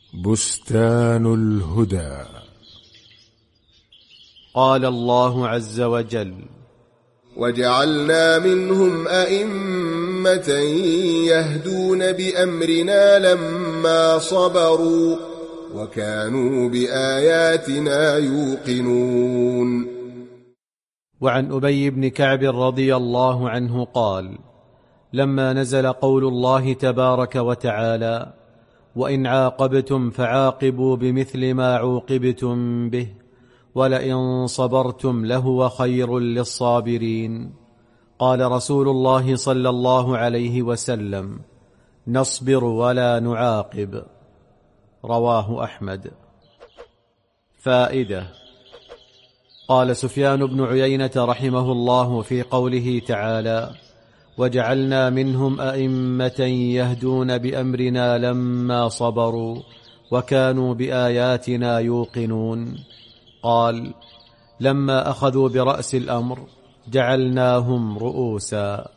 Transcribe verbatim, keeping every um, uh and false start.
بستان الهدى. قال الله عز وجل: وجعلنا منهم أئمة يهدون بأمرنا لما صبروا وكانوا بآياتنا يوقنون. وعن أبي بن كعب رضي الله عنه قال: لما نزل قول الله تبارك وتعالى: وإن عاقبتم فعاقبوا بمثل ما عوقبتم به ولئن صبرتم لهو خير للصابرين، قال رسول الله صلى الله عليه وسلم: نصبر ولا نعاقب. رواه أحمد. فائدة: قال سفيان بن عيينة رحمه الله في قوله تعالى: وجعلنا منهم أئمة يهدون بأمرنا لما صبروا وكانوا بآياتنا يوقنون، قال: لما أخذوا برأس الأمر جعلناهم رؤوسا.